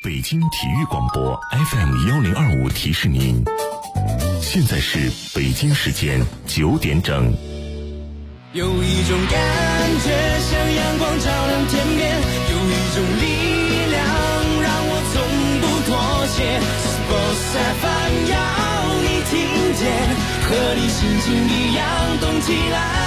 北京体育广播 FM1025提示您，现在是北京时间9点整。 有一种感觉像阳光照亮天边，有一种力量让我从不妥协。Sports FM 要你听见，和你心情一样动起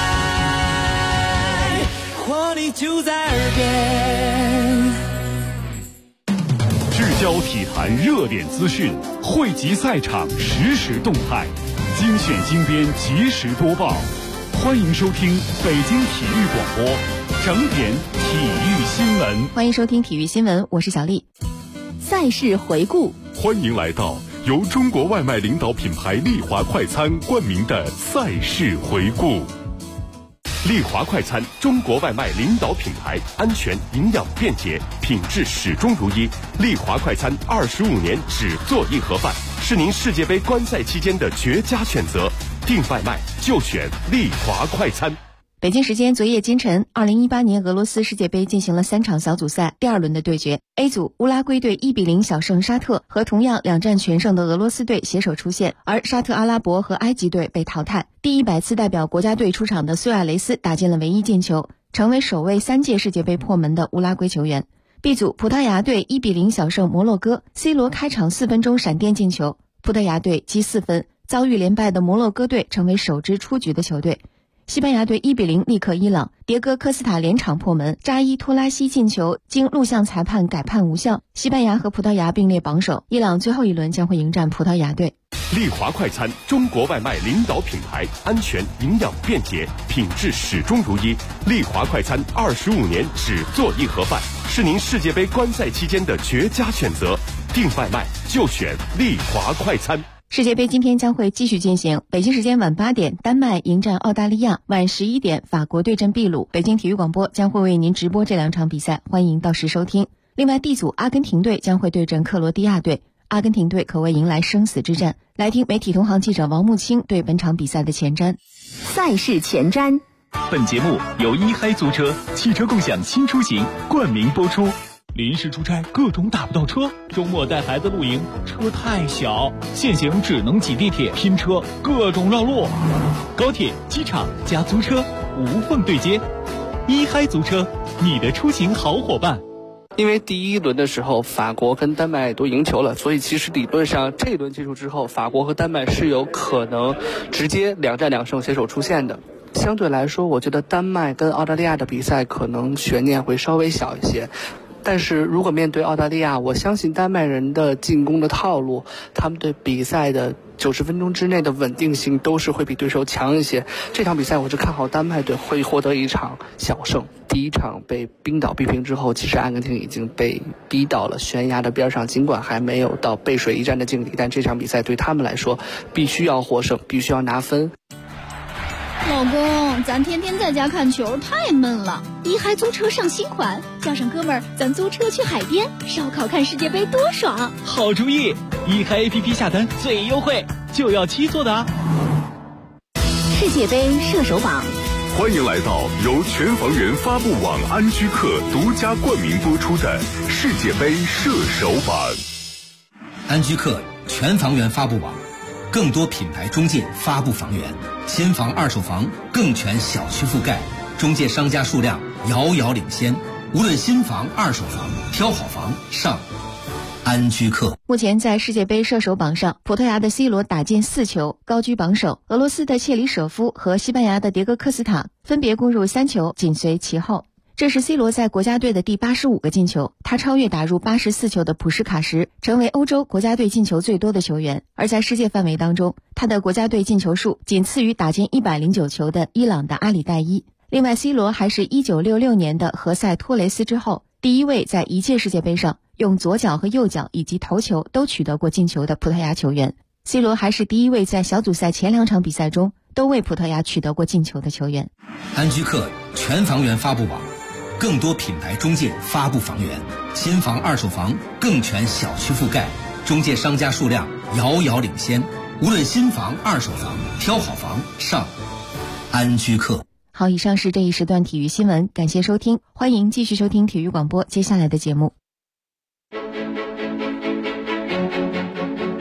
来，活力就在耳边。 聚焦体坛热点资讯，汇集赛场实时动态，精选精编及时播报。欢迎收听北京体育广播整点体育新闻。 欢迎收听体育新闻，我是小丽。赛事回顾， 欢迎来到由中国外卖领导品牌丽华快餐冠名的赛事回顾。丽华快餐，中国外卖领导品牌，安全、营养、便捷，品质始终如一。丽华快餐25年只做一盒饭，是您世界杯观赛期间的绝佳选择。订外卖就选丽华快餐。 北京时间昨夜今晨，2018年俄罗斯世界杯进行了3场小组赛第2轮的对决。A 组，乌拉圭队1-0小胜沙特，和同样2战全胜的俄罗斯队携手出线，而沙特阿拉伯和埃及队被淘汰。第100次代表国家队出场的苏亚雷斯打进了唯一进球，成为首位3届世界杯破门的乌拉圭球员。B 组，葡萄牙队1-0小胜摩洛哥，C 罗开场4分钟闪电进球，葡萄牙队积4分。遭遇连败的摩洛哥队成为首支出局的球队。西班牙队1-0力克伊朗，迭戈科斯塔连场破门，扎伊托拉西进球经录像裁判改判无效。西班牙和葡萄牙并列榜首，伊朗最后一轮将会迎战葡萄牙队。 丽华快餐，中国外卖领导品牌，安全、营养、便捷，品质始终如一。丽华快餐25年只做一盒饭，是您世界杯观赛期间的绝佳选择。订外卖就选丽华快餐。 世界杯今天将会继续进行，北京时间晚8点，丹麦迎战澳大利亚，晚11点，法国对阵秘鲁。北京体育广播将会为您直播这2场比赛，欢迎到时收听。另外 D 组，阿根廷队将会对阵克罗地亚队，阿根廷队可谓迎来生死之战。来听媒体同行记者王木清对本场比赛的前瞻。 赛事前瞻。 本节目由一嗨租车汽车共享新出行冠名播出。临时出差各种打不到车，周末带孩子露营车太小，现行只能挤地铁拼车，各种绕路。高铁、机场加租车无缝对接，一嗨租车，你的出行好伙伴。 因为第1轮的时候法国跟丹麦都赢球了，所以其实理论上这一轮结束之后，法国和丹麦是有可能直接2战2胜携手出线的。相对来说，我觉得丹麦跟澳大利亚的比赛可能悬念会稍微小一些。但是如果面对澳大利亚，我相信丹麦人的进攻的套路，他们对比赛的90分钟之内的稳定性都是会比对手强一些。这场比赛我是看好丹麦队会获得一场小胜。第1场被冰岛逼平之后，其实阿根廷已经被逼到了悬崖的边上，尽管还没有到背水一战的境地，但这场比赛对他们来说必须要获胜，必须要拿分。 老公，咱天天在家看球太闷了，一嗨租车上新款，叫上哥们儿，咱租车去海边烧烤看世界杯多爽！ 好主意，一嗨 APP 下单最优惠，就要7座的啊！ 世界杯射手榜， 欢迎来到由全房源发布网安居客独家冠名播出的世界杯射手榜。 安居客全房源发布网，更多品牌中介发布房源，新房二手房更全小区覆盖，中介商家数量遥遥领先，无论新房二手房，挑好房上安居客。 目前在世界杯射手榜上，葡萄牙的 C 罗打进4球，高居榜首，俄罗斯的切里舍夫和西班牙的迭戈科斯塔分别攻入3球，紧随其后。这是 C 罗在国家队的第85个进球，他超越打入84球的普什卡什，成为欧洲国家队进球最多的球员。而在世界范围当中，他的国家队进球数仅次于打进109球的伊朗的阿里代伊。另外 C 罗还是1966年的何塞托雷斯之后，第1位在一届世界杯上用左脚和右脚以及头球都取得过进球的葡萄牙球员。C 罗还是第1位在小组赛前2场比赛中都为葡萄牙取得过进球的球员。 安居客全房源发布网，更多品牌中介发布房源，新房二手房更全小区覆盖，中介商家数量遥遥领先，无论新房二手房，挑好房上安居客。 好，以上是这一时段体育新闻，感谢收听，欢迎继续收听体育广播接下来的节目。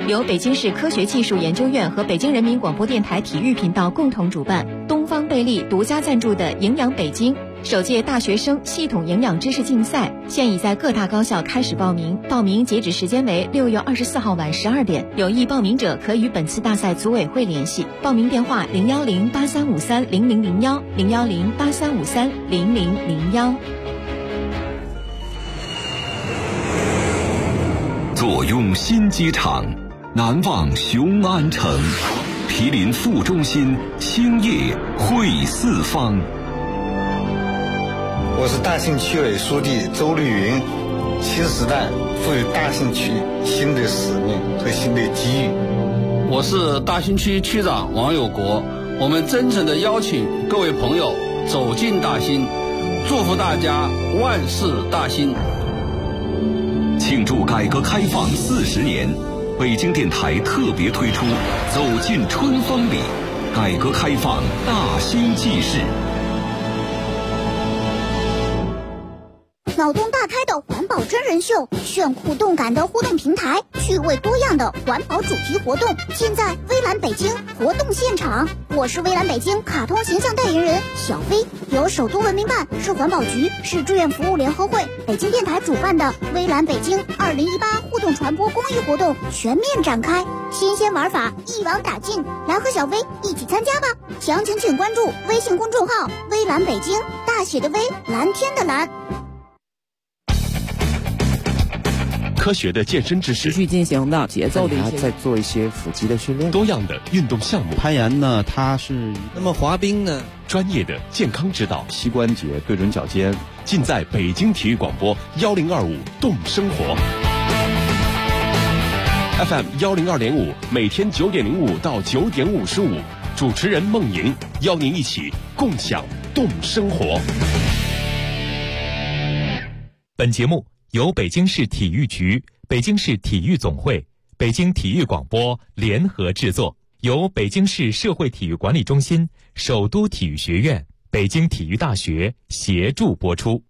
由北京市科学技术研究院和北京人民广播电台体育频道共同主办，东方贝利独家赞助的营养北京首届大学生系统营养知识竞赛现已在各大高校开始报名，报名截止时间为6月24号晚12点。有意报名者可与本次大赛组委会联系，报名电话01083530001 01083530001。 坐拥新机场，难忘雄安城，毗邻副中心，兴业汇四方。 我是大兴区委书记周绿云，新时代赋予大兴区新的使命和新的机遇。 我是大兴区区长王有国，我们真诚地邀请各位朋友走进大兴，祝福大家万事大兴。 庆祝改革开放40年，北京电台特别推出走进春风里，改革开放大兴纪事。 脑洞大开的环保真人秀，炫酷动感的互动平台，趣味多样的环保主题活动，尽在微蓝北京活动现场。我是微蓝北京卡通形象代言人小飞，由首都文明办、市环保局、市志愿服务联合会、北京电台主办的微蓝北京2018互动传播公益活动全面展开，新鲜玩法一网打尽，来和小飞一起参加吧！详情请关注微信公众号微蓝北京，大写的微，蓝天的蓝。 科学的健身知识， 持续进行的节奏的一些，再做一些腹肌的训练， 多样的运动项目。 攀岩呢，它是那么滑冰呢， 专业的健康指导， 膝关节对准脚尖， 尽在北京体育广播1025动生活 FM 102.5，每天9点05到9点55，主持人孟莹邀您一起共享动生活。 本节目由北京市体育局、北京市体育总会、北京体育广播联合制作，由北京市社会体育管理中心、首都体育学院、北京体育大学协助播出。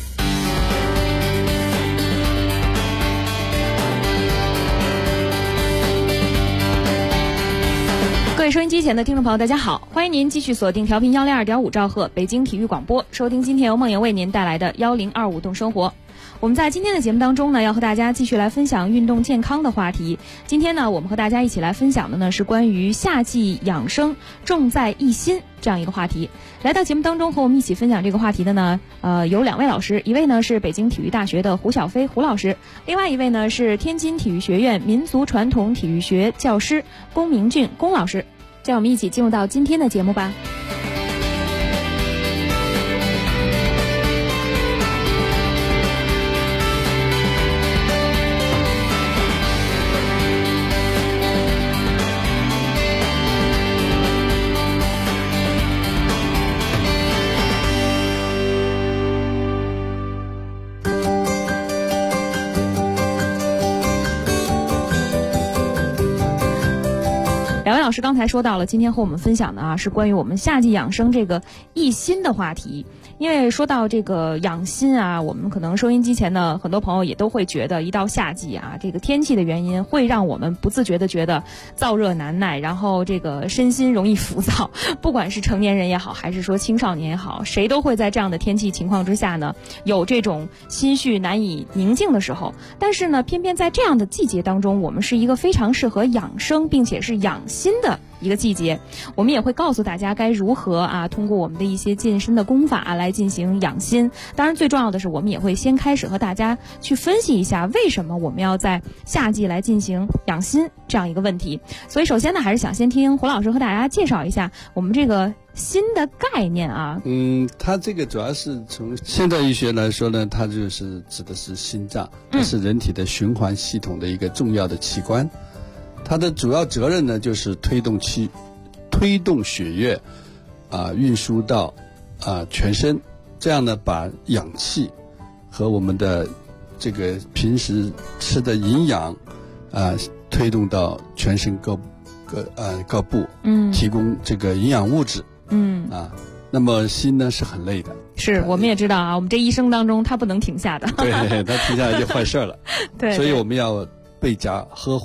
各位收音机前的听众朋友，大家好，欢迎您继续锁定调频102.5兆赫北京体育广播，收听今天由梦莹为您带来的1025动生活。我们在今天的节目当中呢，要和大家继续来分享运动健康的话题。今天呢，我们和大家一起来分享的呢是关于夏季养生重在一心这样一个话题。来到节目当中和我们一起分享这个话题的呢，有2位老师，一位呢是北京体育大学的胡小飞胡老师，另外一位呢是天津体育学院民族传统体育学教师龚明俊龚老师。让我们一起进入到今天的节目吧。2位老师刚才说到了，今天和我们分享的是关于我们夏季养生这个一心的话题。因为说到这个养心我们可能收音机前的很多朋友也都会觉得，一到夏季这个天气的原因会让我们不自觉的觉得燥热难耐，然后这个身心容易浮躁，不管是成年人也好，还是说青少年也好，谁都会在这样的天气情况之下呢，有这种心绪难以宁静的时候。但是呢，偏偏在这样的季节当中，我们是一个非常适合养生并且是养心的一个季节。我们也会告诉大家该如何通过我们的一些健身的功法来进行养心。当然最重要的是，我们也会先开始和大家去分析一下为什么我们要在夏季来进行养心这样一个问题。所以首先呢，还是想先听胡老师和大家介绍一下我们这个心的概念它这个主要是从现代医学来说呢，它就是指的是心脏，它是人体的循环系统的一个重要的器官。它的主要责任呢，就是推动血液运输到全身，这样呢把氧气和我们的这个平时吃的营养推动到全身各部，提供这个营养物质。那么心呢是很累的， 是我们也知道我们这一生当中它不能停下的， 对，它停下来就坏事了。 对， 所以我们要倍加呵护它。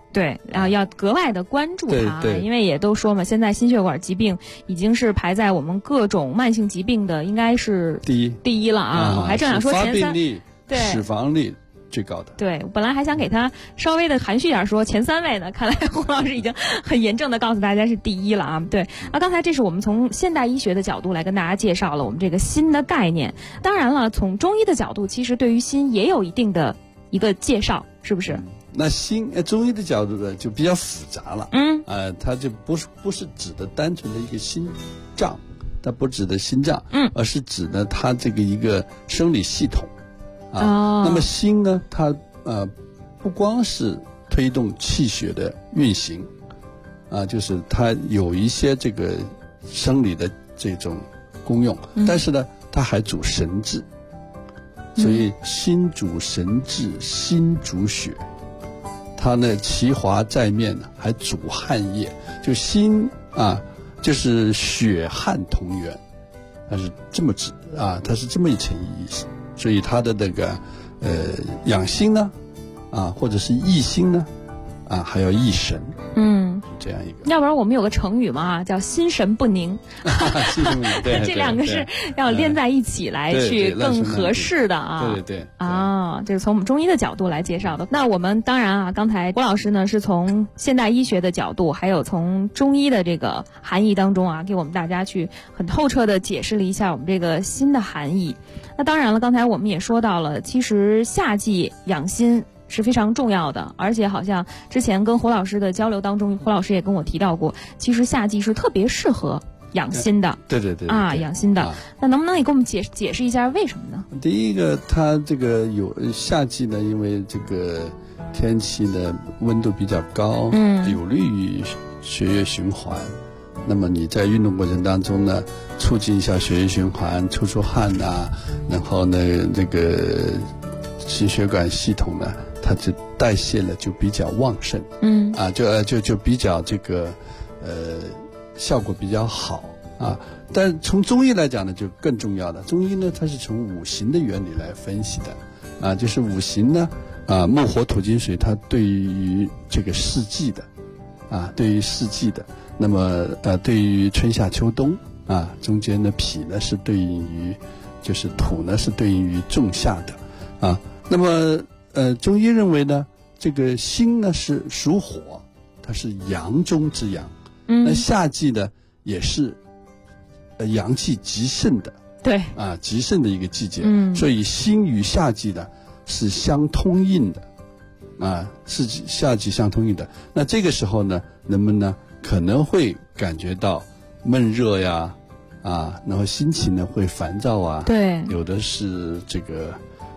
对，然后要格外的关注它， 对， 因为也都说嘛，现在心血管疾病已经是排在我们各种慢性疾病的应该是第一了啊！我还正想说前3， 发病率、死亡率最高的。 对，本来还想给他稍微的含蓄点说前3位呢，看来胡老师已经很严正的告诉大家是第一了啊！对，刚才这是我们从现代医学的角度来跟大家介绍了我们这个心的概念。当然了，从中医的角度，其实对于心也有一定的一个介绍，是不是？ 那心中医的角度呢，就比较复杂了。它就不是指的单纯的一个心脏，它不指的心脏，而是指的它这个一个生理系统那么心呢，它不光是推动气血的运行就是它有一些这个生理的这种功用，但是呢，它还主神志，所以心主神志，心主血。它呢，其华在面呢，还主汗液，就心就是血汗同源，它是这么指它是这么一层意思。所以它的那个养心呢，或者是益心呢，还要益神，这样一个。 要不然我们有个成语嘛，叫心神不宁。 心神不宁，对， 这两个是要连在一起来去更合适的啊。 对这是从我们中医的角度来介绍的。那我们当然刚才郭老师呢是从现代医学的角度，还有从中医的这个含义当中给我们大家去很透彻的解释了一下我们这个心的含义。那当然了，刚才我们也说到了，其实夏季养心是非常重要的，而且好像之前跟胡老师的交流当中，胡老师也跟我提到过，其实夏季是特别适合养心的。 对养心的。那能不能也给我们解释一下为什么呢？ 第一个，它这个夏季呢，因为这个天气的温度比较高，有利于血液循环。那么你在运动过程当中呢，促进一下血液循环，出汗然后呢，这个心血管系统呢，它就代谢了就比较旺盛，就比较这个效果比较好但从中医来讲呢，就更重要的。中医呢，它是从五行的原理来分析的就是五行呢木火土金水，它对于这个四季的对于四季的。那么对于春夏秋冬中间的脾呢是对应于，就是土呢是对应于仲夏的那么中医认为呢，这个心呢是属火，它是阳中之阳，那夏季呢也是阳气极盛的， 对极盛的一个季节，所以心与夏季呢是相通应的是夏季相通应的。那这个时候呢，人们呢可能会感觉到闷热呀然后心情呢会烦躁对， 有的是这个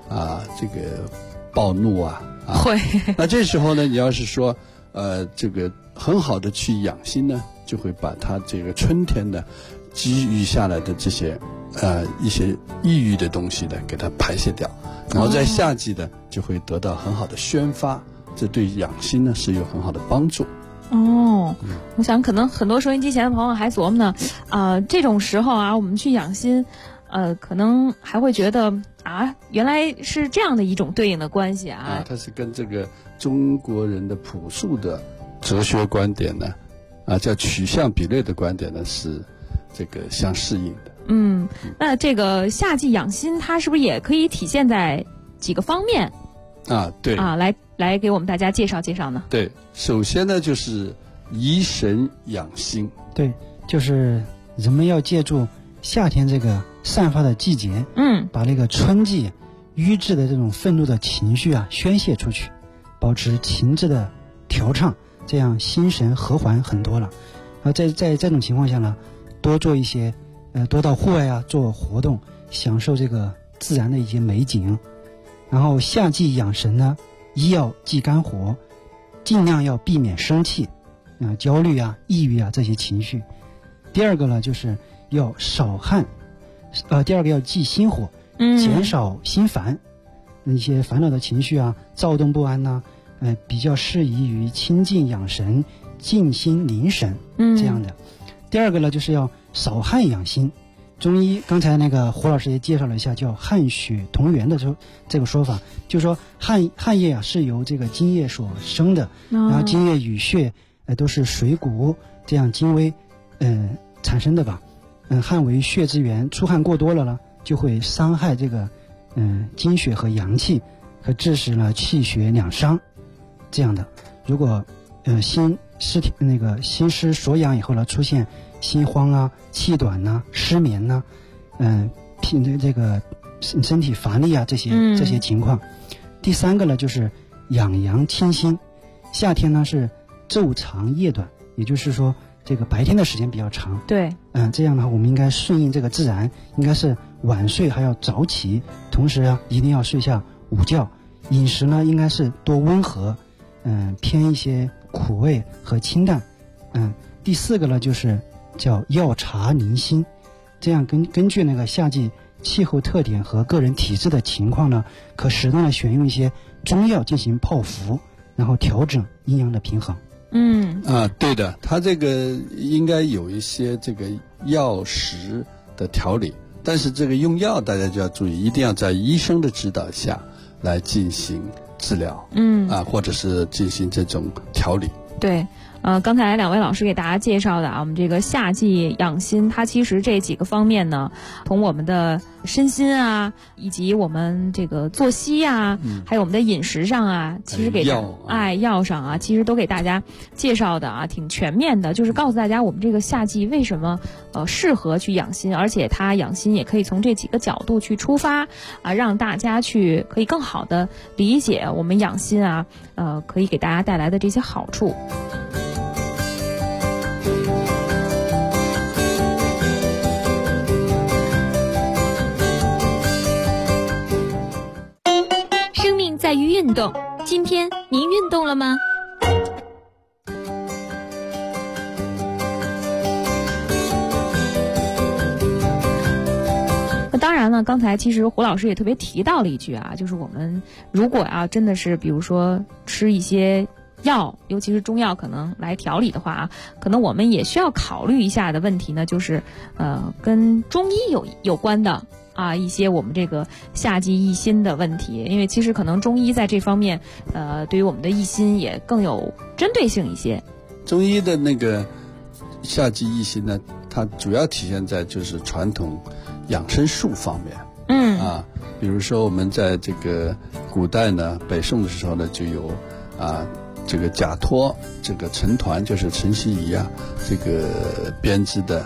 暴怒会。 那这时候呢，你要是说这个很好的去养心呢，就会把它这个春天呢积郁下来的这些一些抑郁的东西呢给它排泄掉，然后在夏季呢就会得到很好的宣发，这对养心呢是有很好的帮助。 我想可能很多收音机前的朋友还琢磨呢这种时候我们去养心可能还会觉得原来是这样的一种对应的关系它是跟这个中国人的朴素的哲学观点呢叫取向比类的观点呢是这个相适应的。 那这个夏季养心，它是不是也可以体现在几个方面对来给我们大家介绍介绍呢？ 对，首先呢就是怡神养心。 对，就是人们要借助夏天这个散发的季节，把那个春季郁滞的这种愤怒的情绪宣泄出去，保持情志的调畅，这样心神和缓很多了。在这种情况下呢，多做一些多到户外做活动，享受这个自然的一些美景。然后夏季养神呢，一要忌干火，尽量要避免生气焦虑抑郁这些情绪。第二个呢，就是要少汗，第二个要忌心火，减少心烦，一些烦恼的情绪躁动不安比较适宜于清静养神、静心凝神这样的。第二个呢，就是要少汗养心， 中医刚才那个胡老师也介绍了一下，叫汗血同源的这个说法，就是说汗液啊是由这个津液所生的，然后津液与血都是水谷这样精微产生的吧。汗为血之源，出汗过多了呢，就会伤害这个精血和阳气，和致使呢气血两伤这样的。如果心失所养以后呢，出现心慌啊、气短啊、失眠啊、这个身体乏力啊这些情况。第三个呢就是养阳清心，夏天呢是昼长夜短，也就是说这个白天的时间比较长。 对， 这样的话我们应该顺应这个自然，应该是晚睡还要早起，同时啊一定要睡下午觉。饮食呢应该是多温和，偏一些苦味和清淡。第四个呢就是叫药茶宁心，这样根据那个夏季气候特点和个人体质的情况呢，可适当的选用一些中药进行泡服，然后调整阴阳的平衡。 对的，它这个应该有一些这个药食的调理，但是这个用药大家就要注意，一定要在医生的指导下来进行治疗，或者是进行这种调理。 对，刚才两位老师给大家介绍的我们这个夏季养心，它其实这几个方面呢，从我们的身心啊，以及我们这个作息啊，还有我们的饮食上啊，其实给药上啊，其实都给大家介绍的挺全面的，就是告诉大家我们这个夏季为什么适合去养心，而且它养心也可以从这几个角度去出发让大家去可以更好的理解我们养心可以给大家带来的这些好处。 在于运动，今天您运动了吗？ 那当然了，刚才其实胡老师也特别提到了一句就是我们如果真的是比如说吃一些药，尤其是中药可能来调理的话可能我们也需要考虑一下的问题呢，就是跟中医有关的一些我们这个夏季益心的问题，因为其实可能中医在这方面对于我们的益心也更有针对性一些。 中医的那个夏季益心呢，它主要体现在就是传统养生术方面。比如说我们在这个古代呢，北宋的时候呢，就有这个贾托这个陈抟，就是陈希夷这个编织的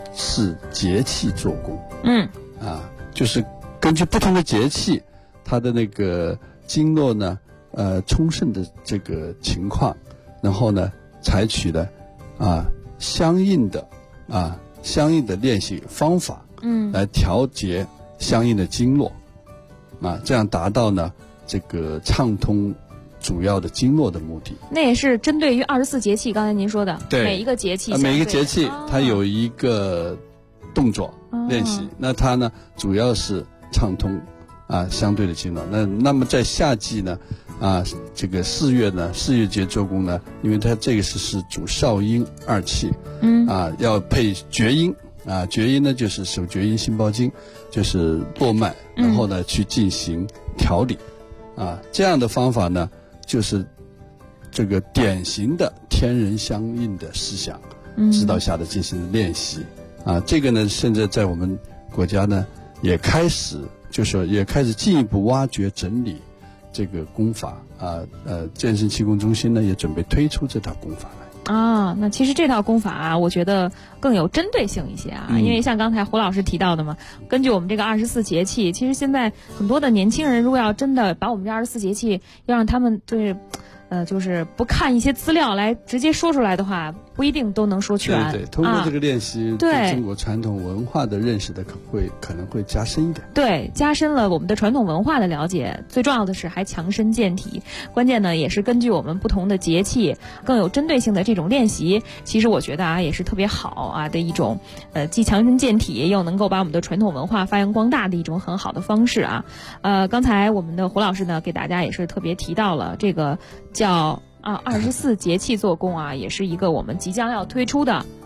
24节气做工。就是根据不同的节气，它的那个经络呢，充盛的这个情况，然后呢，采取了相应的练习方法，来调节相应的经络，这样达到呢这个畅通主要的经络的目的。 那也是针对于24节气，刚才您说的， 对， 每一个节气， 它有一个动作练习，那它呢主要是畅通相对的经络。那么在夏季呢这个4月呢，4月节做工呢，因为它这个是主少阴二气，要配厥阴厥阴呢就是手厥阴心包经，就是络脉，然后呢去进行调理这样的方法呢，就是这个典型的天人相应的思想指导下的进行练习。这个呢，现在在我们国家呢，也开始进一步挖掘整理这个功法健身气功中心呢，也准备推出这套功法来。 那其实这套功法我觉得更有针对性一些因为像刚才胡老师提到的嘛，根据我们这个24节气，其实现在很多的年轻人如果要真的把我们这24节气要让他们就是不看一些资料来直接说出来的话，不一定都能说全。 对，通过这个练习，对中国传统文化的认识的可能会加深一点。 对，加深了我们的传统文化的了解，最重要的是还强身健体。关键呢，也是根据我们不同的节气，更有针对性的这种练习。其实我觉得也是特别好的一种，既强身健体，又能够把我们的传统文化发扬光大的一种很好的方式刚才我们的胡老师呢，给大家也是特别提到了这个叫24节气做工也是一个我们即将要推出的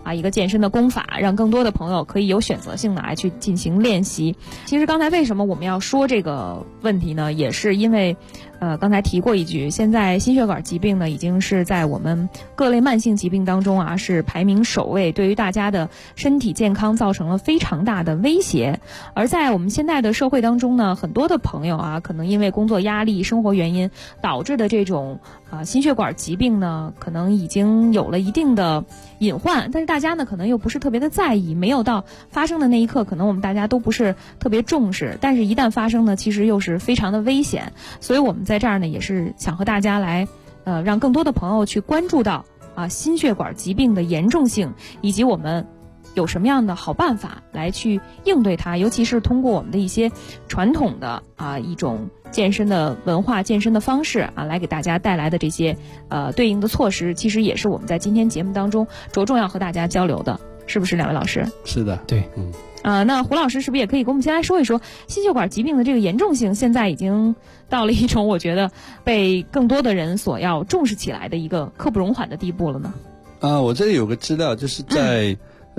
一个健身的功法，让更多的朋友可以有选择性的来去进行练习。其实刚才为什么我们要说这个问题呢？也是因为刚才提过一句，现在心血管疾病呢已经是在我们各类慢性疾病当中是排名首位，对于大家的身体健康造成了非常大的威胁。而在我们现在的社会当中呢，很多的朋友可能因为工作压力、生活原因导致的这种心血管疾病呢，可能已经有了一定的隐患，但是大家呢可能又不是特别的在意，没有到发生的那一刻，可能我们大家都不是特别重视，但是一旦发生呢，其实又是非常的危险。所以我们在这儿呢，也是想和大家来让更多的朋友去关注到心血管疾病的严重性，以及我们有什么样的好办法来去应对它，尤其是通过我们的一些传统的一种健身的文化、健身的方式来给大家带来的这些对应的措施，其实也是我们在今天节目当中着重要和大家交流的，是不是两位老师？ 是的， 对， 那胡老师是不是也可以给我们先来说一说心血管疾病的这个严重性？现在已经到了一种我觉得被更多的人所要重视起来的一个刻不容缓的地步了呢？ 我这里有个资料，就是在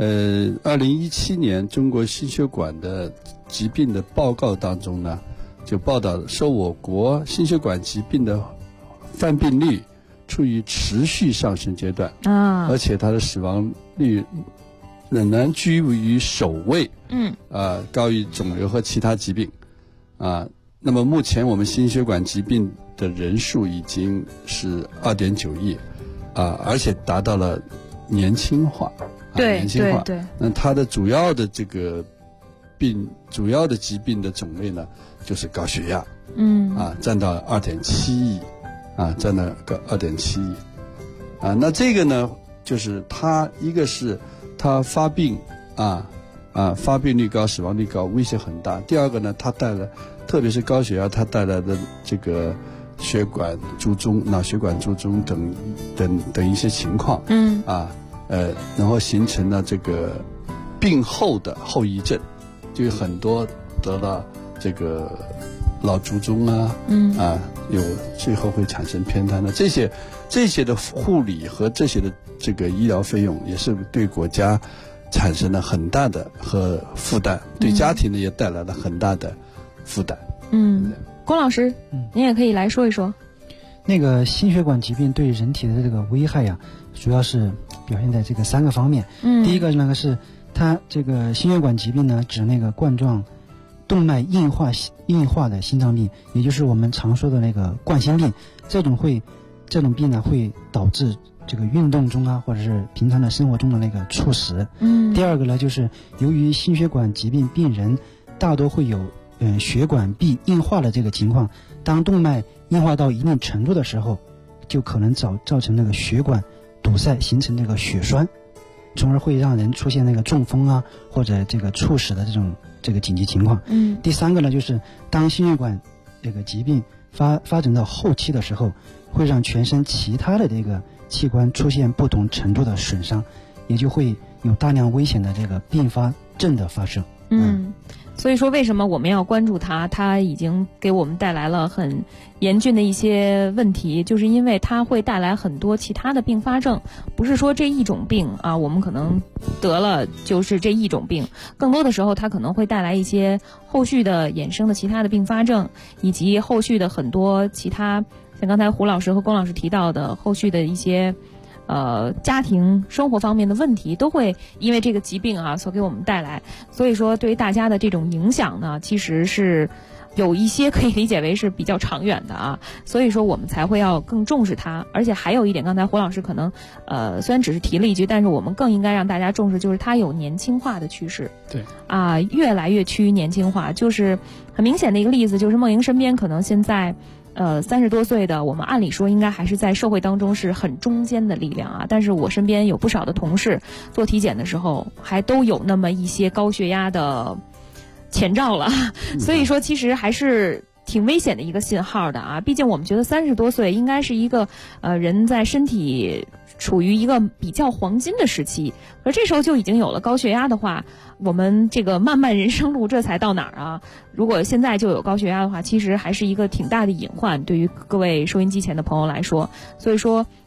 2017年中国心血管的疾病的报告当中呢，就报道说我国心血管疾病的犯病率处于持续上升阶段而且它的死亡率仍然居于首位，高于肿瘤和其他疾病那么目前我们心血管疾病的人数已经是2.9亿而且达到了年轻化，年轻化。对。那它的主要的这个主要的疾病的种类呢，就是高血压，占到2.7亿，占到2.7亿，那这个呢，就是它一个是它发病发病率高、死亡率高，威胁很大。第二个呢，它带来，特别是高血压，它带来的这个血管卒中、脑血管卒中等一些情况，然后形成了这个病后的后遗症，就有很多得了这个脑卒中有最后会产生偏瘫的这些的护理和这些的这个医疗费用，也是对国家产生了很大的和负担，对家庭呢也带来了很大的负担。 龚老师，您也可以来说一说。 那个心血管疾病对人体的这个危害呀，主要是表现在这个3个方面。第一个呢是它这个心血管疾病呢，指那个冠状动脉硬化的心脏病，也就是我们常说的那个冠心病。这种病呢会导致这个运动中或者是平常的生活中的那个猝死。第二个呢就是由于心血管疾病病人大多会有血管壁硬化的这个情况，当动脉硬化到一定程度的时候，就可能造成那个血管堵塞，形成这个血栓，从而会让人出现那个中风或者这个猝死的这个紧急情况。第三个呢就是当心血管这个疾病发展到后期的时候，会让全身其他的这个器官出现不同程度的损伤，也就会有大量危险的这个并发症的发生。 所以说为什么我们要关注它？它已经给我们带来了很严峻的一些问题，就是因为它会带来很多其他的并发症，不是说这一种病我们可能得了就是这一种病，更多的时候它可能会带来一些后续的衍生的其他的并发症，以及后续的很多其他像刚才胡老师和龚老师提到的后续的一些家庭生活方面的问题，都会因为这个疾病所给我们带来。所以说对于大家的这种影响呢，其实是有一些可以理解为是比较长远的所以说我们才会要更重视它。而且还有一点，刚才胡老师可能虽然只是提了一句，但是我们更应该让大家重视，就是它有年轻化的趋势。 对越来越趋于年轻化。就是很明显的一个例子，就是梦莹身边可能现在30多岁的，我们按理说应该还是在社会当中是很中坚的力量但是我身边有不少的同事做体检的时候还都有那么一些高血压的前兆了，所以说其实还是挺危险的一个信号的毕竟我们觉得30多岁应该是一个人在身体处于一个比较黄金的时期，而这时候就已经有了高血压的话，我们这个漫漫人生路这才到哪儿如果现在就有高血压的话，其实还是一个挺大的隐患，对于各位收音机前的朋友来说。所以说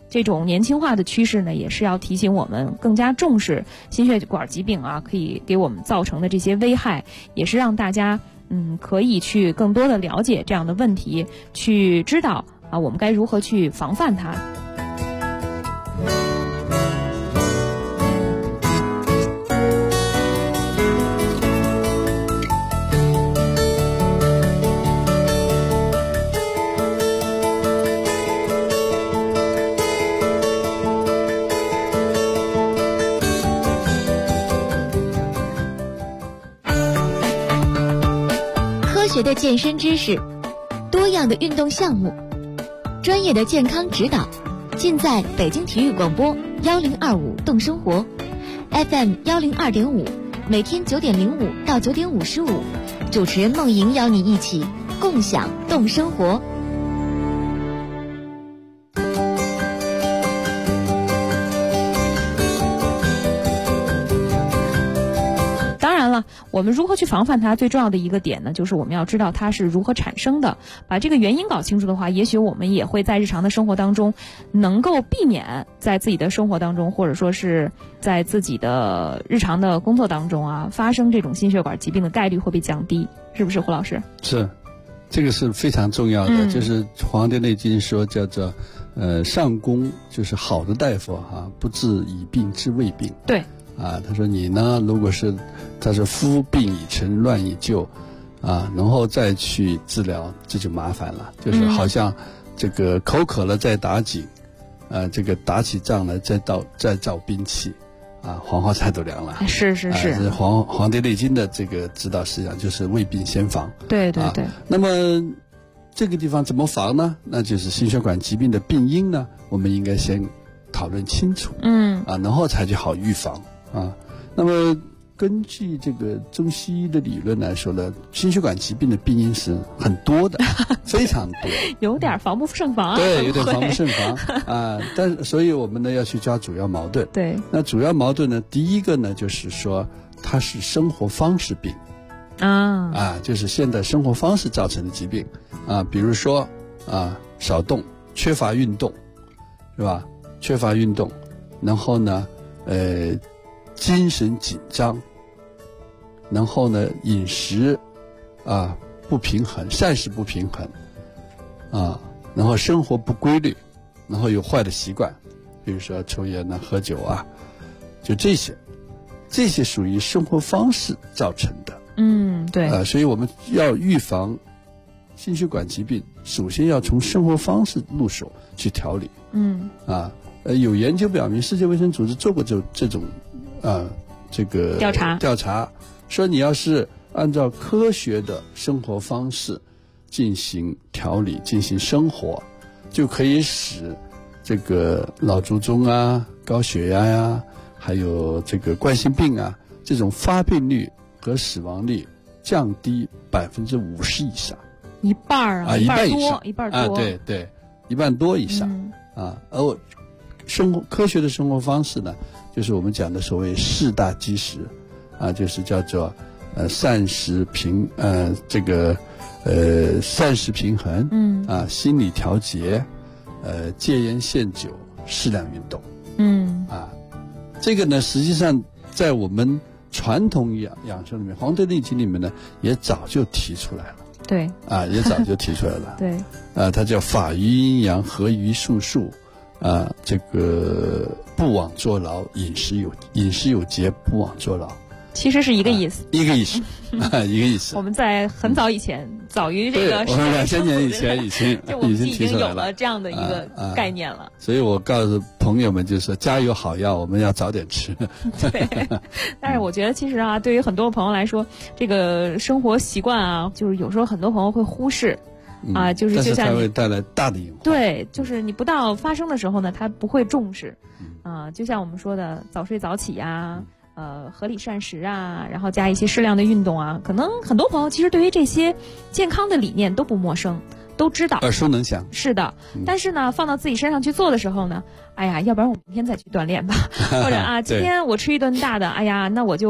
这种年轻化的趋势呢，也是要提醒我们更加重视心血管疾病啊，可以给我们造成的这些危害，也是让大家可以去更多的了解这样的问题，去知道啊我们该如何去防范它。 科学的健身知识，多样的运动项目，专业的健康指导，尽在北京体育广播1025动生活 FM 102.5，每天9:05到9:55，主持人梦莹邀你一起共享动生活。 我们如何去防范它？最重要的一个点呢，就是我们要知道它是如何产生的。把这个原因搞清楚的话，也许我们也会在日常的生活当中，能够避免在自己的生活当中，或者说是在自己的日常的工作当中啊，发生这种心血管疾病的概率会被降低，是不是胡老师？ 是，这个是非常重要的。就是《黄帝内经》说叫做上工，就是好的大夫啊，不治已病治未病。 对。 啊，他说你呢，如果是他说夫病已成乱已就，啊，然后再去治疗，这就麻烦了。就是好像这个口渴了再打井，这个打起仗来再造兵器，啊，黄花菜都凉了。 是。 这《黄帝内经》的这个指导思想就是未病先防。 对。 那么这个地方怎么防呢？那就是心血管疾病的病因呢，我们应该先讨论清楚。然后才去好预防。那么根据这个中西医的理论来说呢，心血管疾病的病因是很多的，非常多， 有点防不胜防。 对，有点防不胜防啊。所以我们呢要去抓主要矛盾。 对， 那主要矛盾呢，第一个呢就是说它是生活方式病就是现代生活方式造成的疾病啊，比如说少动、缺乏运动，是吧？缺乏运动，然后呢精神紧张，然后呢饮食不平衡，膳食不平衡然后生活不规律，然后有坏的习惯，比如说抽烟喝酒就这些属于生活方式造成的。 对。 所以我们要预防心血管疾病，首先要从生活方式入手去调理。有研究表明，世界卫生组织做过这种这个调查，说你要是按照科学的生活方式进行调理、进行生活，就可以使这个脑卒中高血压还有这个冠心病这种发病率和死亡率降低50%以上。 一半一半以上， 一半多。 对，一半多以上而科学的生活方式呢，就是我们讲的所谓4大基石就是叫做膳食平衡心理调节戒烟限酒适量运动这个呢实际上在我们传统养生里面，《黄帝内经》里面呢也早就提出来了。 对也早就提出来了。 对它叫法于阴阳，合于术数这个不枉坐牢，饮食有节，不枉坐牢， 其实是一个意思。 一个意思一个意思。 我们在很早以前，早于这个我们2000年以前已经有了这样的一个概念了。 所以我告诉朋友们，就是说家有好药，我们要早点吃。 对，但是我觉得其实对于很多朋友来说，这个生活习惯就是有时候很多朋友会忽视。就是就像但是才会带来大的隐患。 对，就是你不到发生的时候呢，他不会重视。就像我们说的，早睡早起合理膳食然后加一些适量的运动可能很多朋友其实对于这些健康的理念都不陌生，都知道， 耳熟能详。 是的，但是呢，放到自己身上去做的时候呢，要不然我明天再去锻炼吧，或者今天我吃一顿大的，那我就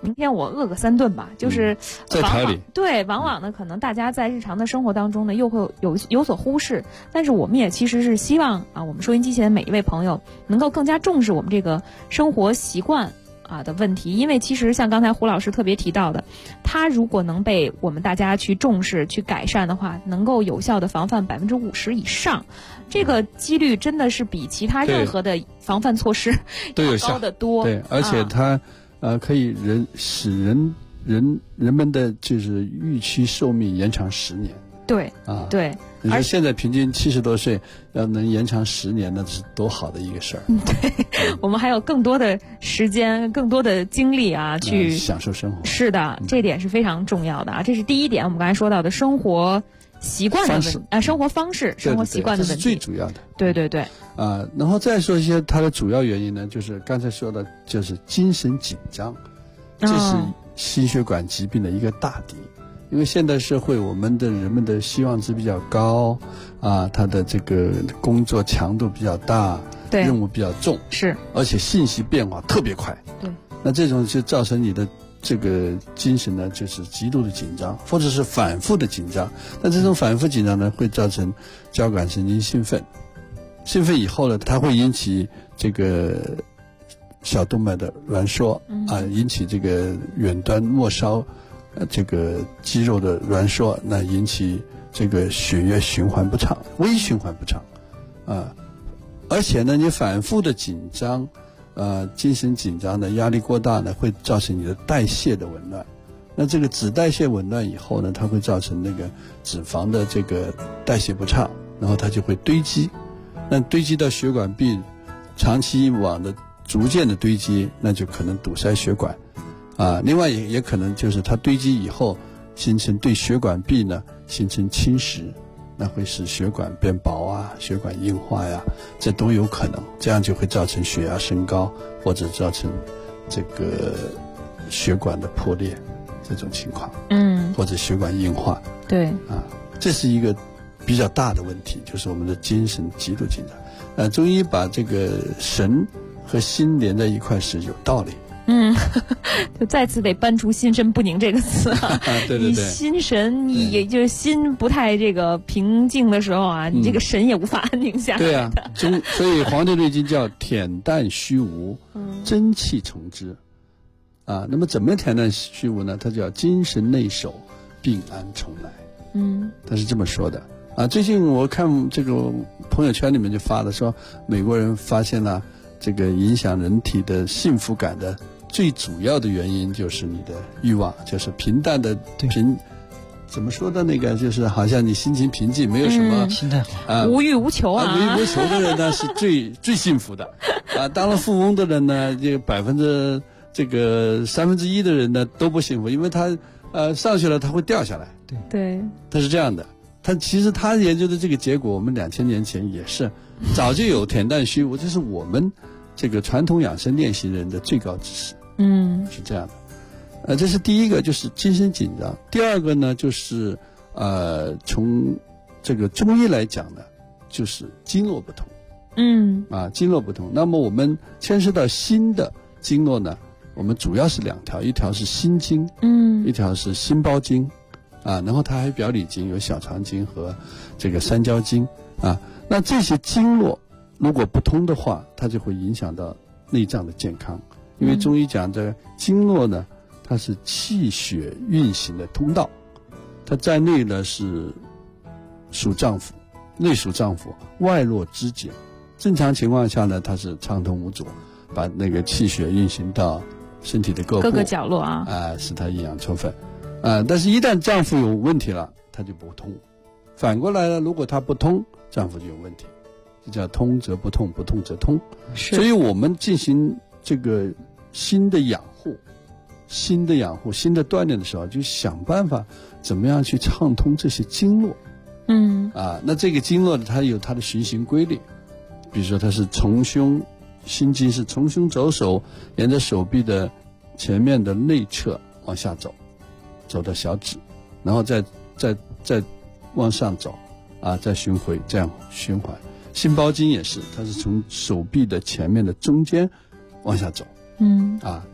明天我饿个3顿吧，就是在台里。 对，往往呢，可能大家在日常的生活当中呢，又会有所忽视。但是我们也其实是希望啊，我们收音机前的每一位朋友能够更加重视我们这个生活习惯的问题，因为其实像刚才胡老师特别提到的，它如果能被我们大家去重视、去改善的话，能够有效的防范50%以上，这个几率真的是比其他任何的防范措施都有高得多。 对，而且它可以使人们的就是预期寿命延长10年。 对对。 你说现在平均70多岁，要能延长10年，那是多好的一个事儿。 对，我们还有更多的时间、更多的精力去享受生活。 是的，这点是非常重要的这是第一点，我们刚才说到的生活习惯的问题生活方式、生活习惯的问题， 这是最主要的。 对对对。 然后再说一些它的主要原因呢，就是刚才说的，就是精神紧张，这是心血管疾病的一个大敌。因为现代社会，我们的人们的希望值比较高他的这个工作强度比较大， 对， 任务比较重， 是， 而且信息变化特别快， 对， 那这种就造成你的这个精神呢，就是极度的紧张，或者是反复的紧张。那这种反复紧张呢，会造成交感神经兴奋，兴奋以后呢，它会引起这个小动脉的挛缩引起这个远端末梢这个肌肉的挛缩，那引起这个血液循环不畅，微循环不畅而且呢，你反复的紧张精神紧张的压力过大呢，会造成你的代谢的紊乱。那这个脂代谢紊乱以后呢，它会造成那个脂肪的这个代谢不畅，然后它就会堆积，那堆积到血管壁，长期以往的逐渐的堆积，那就可能堵塞血管另外也可能就是它堆积以后形成对血管壁呢形成侵蚀，那会使血管变薄血管硬化这都有可能，这样就会造成血压升高，或者造成这个血管的破裂这种情况或者血管硬化。 对这是一个比较大的问题，就是我们的精神极度紧张中医把这个神和心连在一块是有道理。 就再次得搬出心神不宁这个词对对对， 你心神你也就是心不太这个平静的时候你这个神也无法安宁下来对所以《黄帝内经》叫恬淡虚无真气从之那么怎么恬淡虚无呢？它叫精神内守，病安从来它是这么说的最近我看这个朋友圈里面就发了，说美国人发现了这个影响人体的幸福感的最主要的原因就是你的欲望，就是平淡的怎么说的那个，就是好像你心情平静，没有什么心态好无欲无求无欲无求的人呢是最幸福的当了富翁的人呢，这个1/3的人呢都不幸福，因为他上去了他会掉下来。 对， 他是这样的。其实他研究的这个结果，我们2000年前也是早就有恬淡虚无，这是我们这个传统养生练习人的最高知识。是这样的。这是第一个，就是精神紧张。第二个呢，就是从这个中医来讲呢，就是经络不同。经络不同。那么我们牵涉到心的经络呢，我们主要是2条，一条是心经，一条是心包经然后它还有表里经，有小肠经和这个三焦经那这些经络如果不通的话，它就会影响到内脏的健康。因为中医讲这经络呢，它是气血运行的通道，它在内呢是属脏腑，内属脏腑，外络肢节。正常情况下呢，它是畅通无阻，把那个气血运行到身体的各个角落使它营养充分但是一旦脏腑有问题了，它就不通。反过来呢，如果它不通，脏腑就有问题，这叫通则不通，不通则通。所以我们进行这个心的养护、心的锻炼的时候，就想办法怎么样去畅通这些经络。那这个经络呢，它有它的循行规律。比如说它是从胸，心经是从胸走手，沿着手臂的前面的内侧往下走，走到小指，然后再往上走再巡回，这样循环。心包经也是，它是从手臂的前面的中间往下走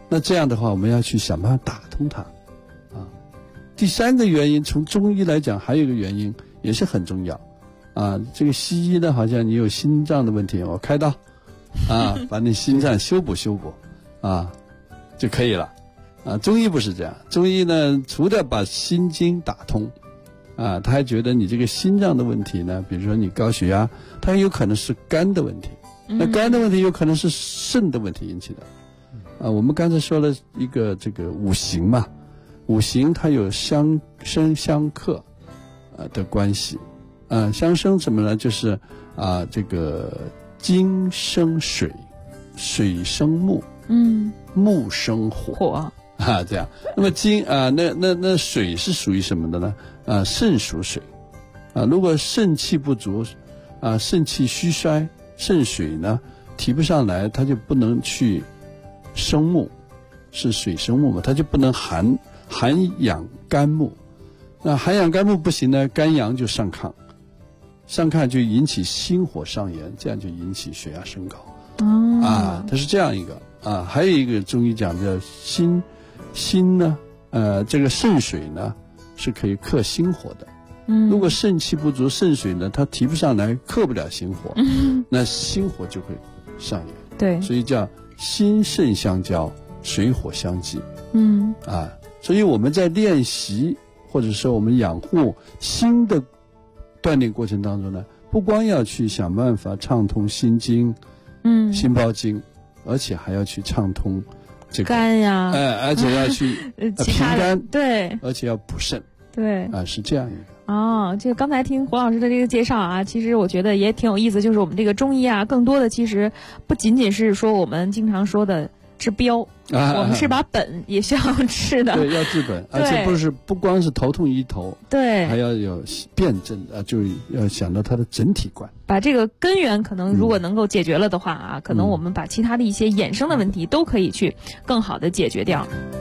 那这样的话，我们要去想办法打通它，啊。第三个原因，从中医来讲，还有一个原因也是很重要，啊，这个西医呢，好像你有心脏的问题，我开刀，啊，把你心脏修补，啊，就可以了，啊，中医不是这样，中医呢，除了把心经打通，啊，他还觉得你这个心脏的问题呢，比如说你高血压，它有可能是肝的问题，那肝的问题有可能是肾的问题引起的。啊，我们刚才说了一个这个五行嘛，五行它有相生相克的关系，相生什么呢？就是这个金生水，水生木，木生火这样。那么金那水是属于什么的呢？肾属水，如果肾气不足，肾气虚衰，肾水呢提不上来，它就不能去生木，是水生木嘛，它就不能涵养肝木，那涵养肝木不行呢，肝阳就上亢，上亢就引起心火上炎，这样就引起血压升高。它是这样一个还有一个中医讲的心呢，这个肾水呢是可以克心火的。如果肾气不足，肾水呢它提不上来，克不了心火，那心火就会上炎。 对， 所以叫心肾相交，水火相济。所以我们在练习或者说我们养护心的锻炼过程当中呢，不光要去想办法畅通心经、心包经，而且还要去畅通这个肝呀， 而且要去平肝， 对， 而且要补肾， 对， 是这样一个。 就刚才听胡老师的这个介绍啊，其实我觉得也挺有意思，就是我们这个中医啊，更多的其实不仅仅是说我们经常说的治标，我们是把本也需要治的。对， 要治本，而且不光是头痛医头， 对， 还要有辩证就要想到它的整体观。 把这个根源可能如果能够解决了的话可能我们把其他的一些衍生的问题都可以去更好的解决掉。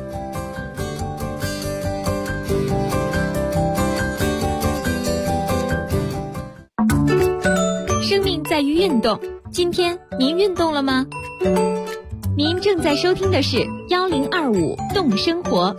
生命在于运动，今天您运动了吗？您正在收听的是1025动生活。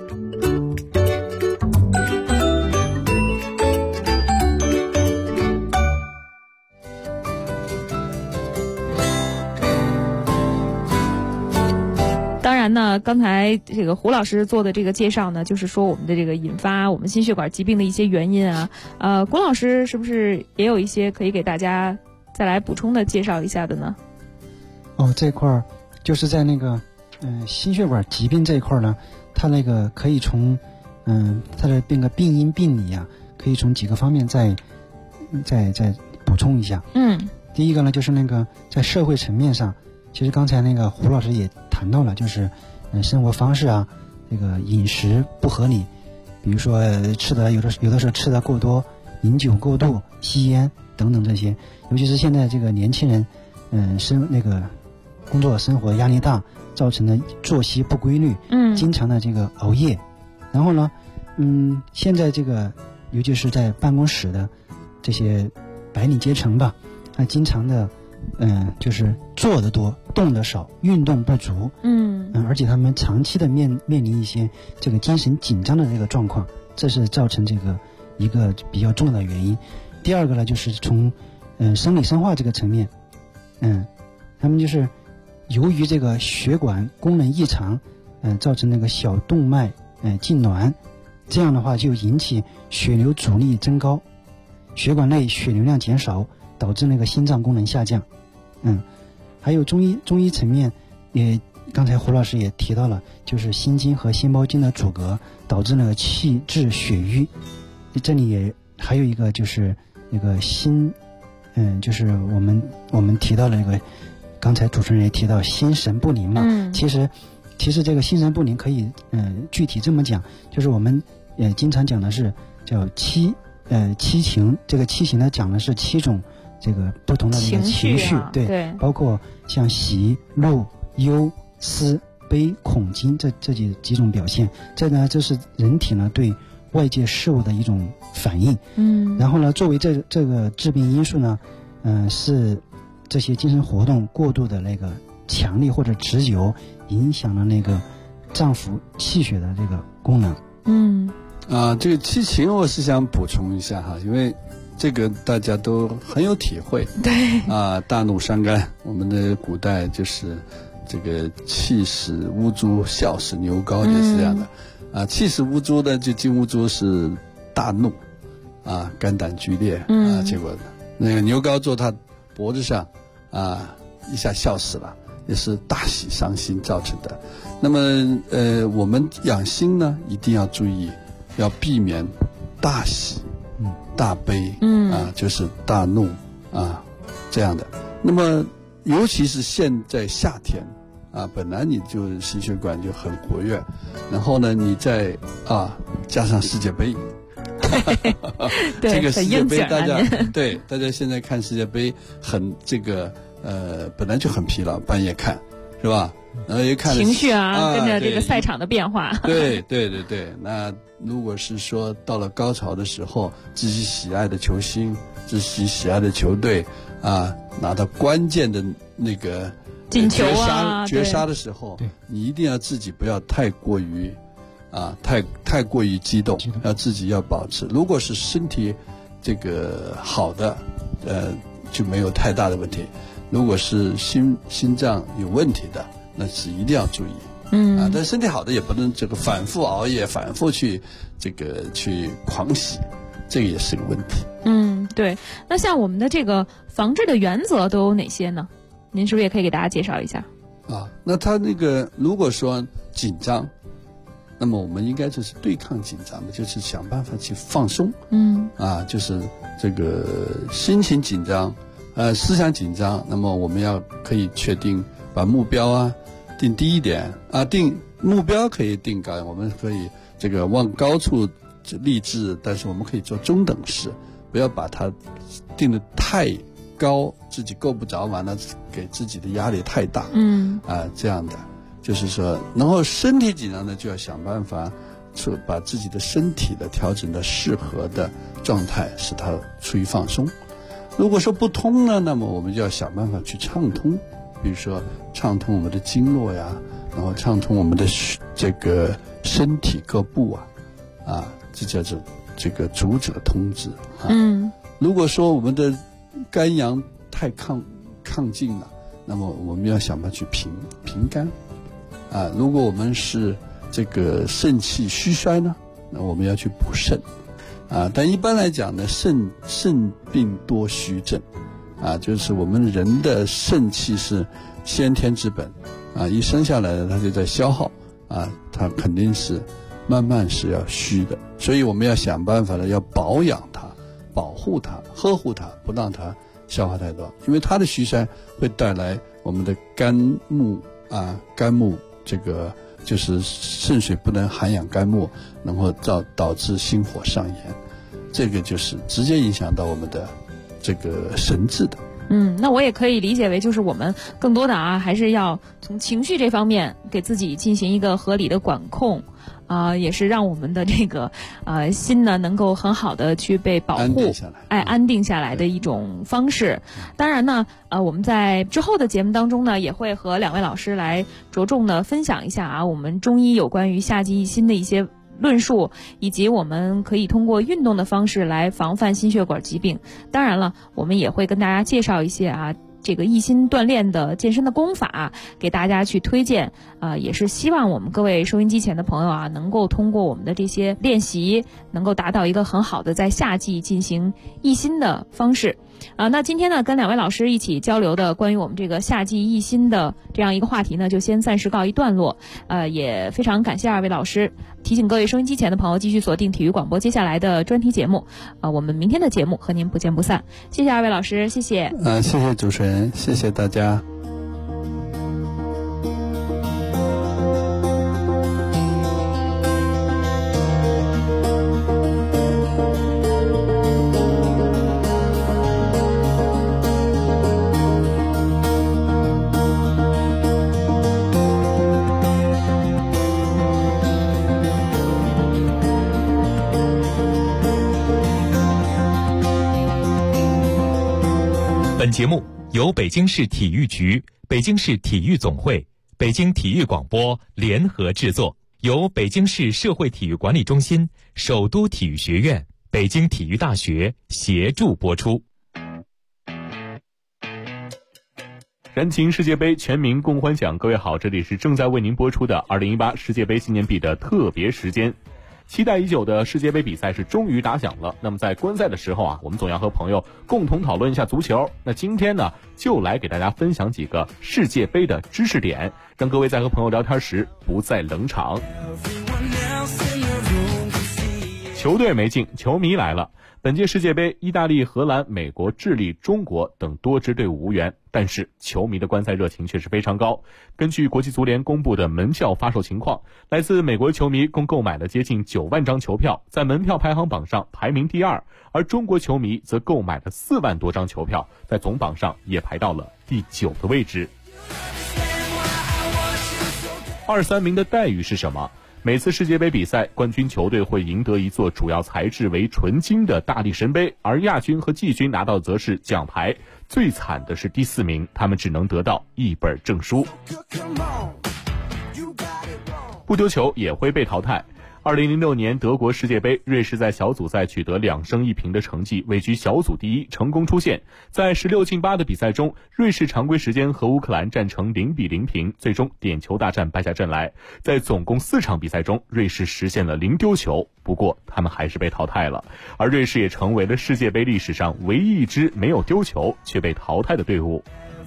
当然呢，刚才这个胡老师做的这个介绍呢，就是说我们的这个引发我们心血管疾病的一些原因郭老师是不是也有一些可以给大家再来补充的介绍一下的呢？ 这块儿就是在那个心血管疾病这一块呢，它那个可以从它的那个病因病理可以从几个方面再补充一下。第一个呢，就是那个在社会层面上，其实刚才那个胡老师也谈到了，就是生活方式这个饮食不合理，比如说吃的有的时候吃的过多，饮酒过度，吸烟等等这些，尤其是现在这个年轻人那个工作生活压力大，造成的作息不规律，经常的这个熬夜，然后呢现在这个尤其是在办公室的这些白领阶层吧，经常的就是坐得多，动得少，运动不足，而且他们长期的面临一些这个精神紧张的这个状况，这是造成这个一个比较重要的原因。第二个呢，就是从生理生化这个层面，他们就是由于这个血管功能异常，造成那个小动脉痉挛，这样的话就引起血流阻力增高，血管内血流量减少，导致那个心脏功能下降。还有中医层面也刚才胡老师也提到了，就是心经和心包经的阻隔，导致那个气滞血瘀。这里也还有一个就是那个心，就是我们提到了那个，刚才主持人也提到心神不宁嘛。其实这个心神不宁可以具体这么讲，就是我们经常讲的是叫七情，这个七情呢讲的是7种这个不同的那个情绪，对，包括像喜、怒、忧、思、悲、恐、惊这几种表现。这是人体呢对外界事物的一种反应。然后呢，作为这个致病因素呢，是这些精神活动过度的那个强烈或者持久，影响了那个脏腑气血的这个功能。 这个七情我是想补充一下哈，因为这个大家都很有体会。 对大怒伤肝，我们的古代就是这个气使乌猪，笑使牛皋，就是这样的。气使乌猪呢，就金乌猪是大怒肝胆俱裂结果那个牛皋坐他脖子上一下笑死了，也是大喜伤心造成的。那么我们养心呢，一定要注意，要避免大喜大悲就是大怒这样的。那么尤其是现在夏天本来你就心血管就很活跃，然后呢你再加上世界杯对这个世界杯大家现在看世界杯很这个本来就很疲劳，半夜看是吧？然后一看情绪跟着这个赛场的变化。 对。那如果是说到了高潮的时候，自己喜爱的球星，自己喜爱的球队拿到关键的那个进球绝杀的时候，你一定要自己不要太过于太过于激动，要自己要保持。如果是身体这个好的就没有太大的问题。如果是心脏有问题的，那是一定要注意。但身体好的也不能这个反复熬夜，反复去狂喜，这个也是个问题。 对。那像我们的这个防治的原则都有哪些呢？您是不是也可以给大家介绍一下？ 那他那个如果说紧张，那么我们应该就是对抗紧张的，就是想办法去放松。就是这个心情紧张，思想紧张，那么我们可以确定把目标定低一点定目标可以定高，我们可以这个往高处立志，但是我们可以做中等式，不要把它定得太高，自己够不着，完了给自己的压力太大。这样的就是说，然后身体紧张呢，就要想办法把自己的身体的调整到适合的状态，使它处于放松。如果说不通呢，那么我们就要想办法去畅通，比如说畅通我们的经络呀，然后畅通我们的这个身体各部这叫做这个主者通之如果说我们的肝阳太亢进了，那么我们要想办法去平肝如果我们是这个肾气虚衰呢，那我们要去补肾但一般来讲呢，肾病多虚症就是我们人的肾气是先天之本一生下来呢，它就在消耗它肯定是慢慢是要虚的，所以我们要想办法呢，要保养它，保护它，呵护它，不让它消化太多，因为它的虚衰会带来我们的肝木这个就是肾水不能涵养肝木，然后导致心火上炎，这个就是直接影响到我们的这个神志的。 那我也可以理解为，就是我们更多的还是要从情绪这方面给自己进行一个合理的管控也是让我们的这个心呢能够很好的去被保护，安定下来的一种方式。当然呢我们在之后的节目当中呢，也会和两位老师来着重的分享一下我们中医有关于夏季益心的一些论述，以及我们可以通过运动的方式来防范心血管疾病。当然了，我们也会跟大家介绍一些这个益心锻炼的健身的功法给大家去推荐也是希望我们各位收音机前的朋友能够通过我们的这些练习，能够达到一个很好的在夏季进行益心的方式那今天呢，跟两位老师一起交流的关于我们这个夏季益心的这样一个话题呢，就先暂时告一段落也非常感谢二位老师。提醒各位收音机前的朋友继续锁定体育广播接下来的专题节目我们明天的节目和您不见不散。谢谢二位老师，谢谢谢谢主持人，谢谢大家。 本节目由北京市体育局、北京市体育总会、 北京体育广播联合制作，由北京市社会体育管理中心、首都体育学院、北京体育大学协助播出。 燃情世界杯，全民共欢享。各位好，这里是正在为您播出的2018世界杯纪念币的特别时间。期待已久的世界杯比赛是终于打响了。那么在观赛的时候啊，我们总要和朋友共同讨论一下足球。那今天呢，就来给大家分享几个世界杯的知识点，让各位在和朋友聊天时不再冷场。球队没进，球迷来了。本届世界杯，意大利、荷兰、美国、智利、中国等多支队伍无缘，但是球迷的观赛热情却是非常高。根据国际足联公布的门票发售情况，来自美国球迷共购买了接近9万张球票，在门票排行榜上排名第2，而中国球迷则购买了4万多张球票，在总榜上也排到了第9个位置。2、3名的待遇是什么？每次世界杯比赛，冠军球队会赢得一座主要材质为纯金的大力神杯，而亚军和季军拿到则是奖牌。最惨的是第4名，他们只能得到一本证书。不丢球也会被淘汰。2006年德国世界杯，瑞士在小组赛取得2胜1平的成绩，位居小组第1，成功出线。在16进8的比赛中，瑞士常规时间和乌克兰战成0-0平，最终点球大战败下阵来。在总共4场比赛中，瑞士实现了0丢球，不过他们还是被淘汰了。而瑞士也成为了世界杯历史上唯一一支没有丢球却被淘汰的队伍。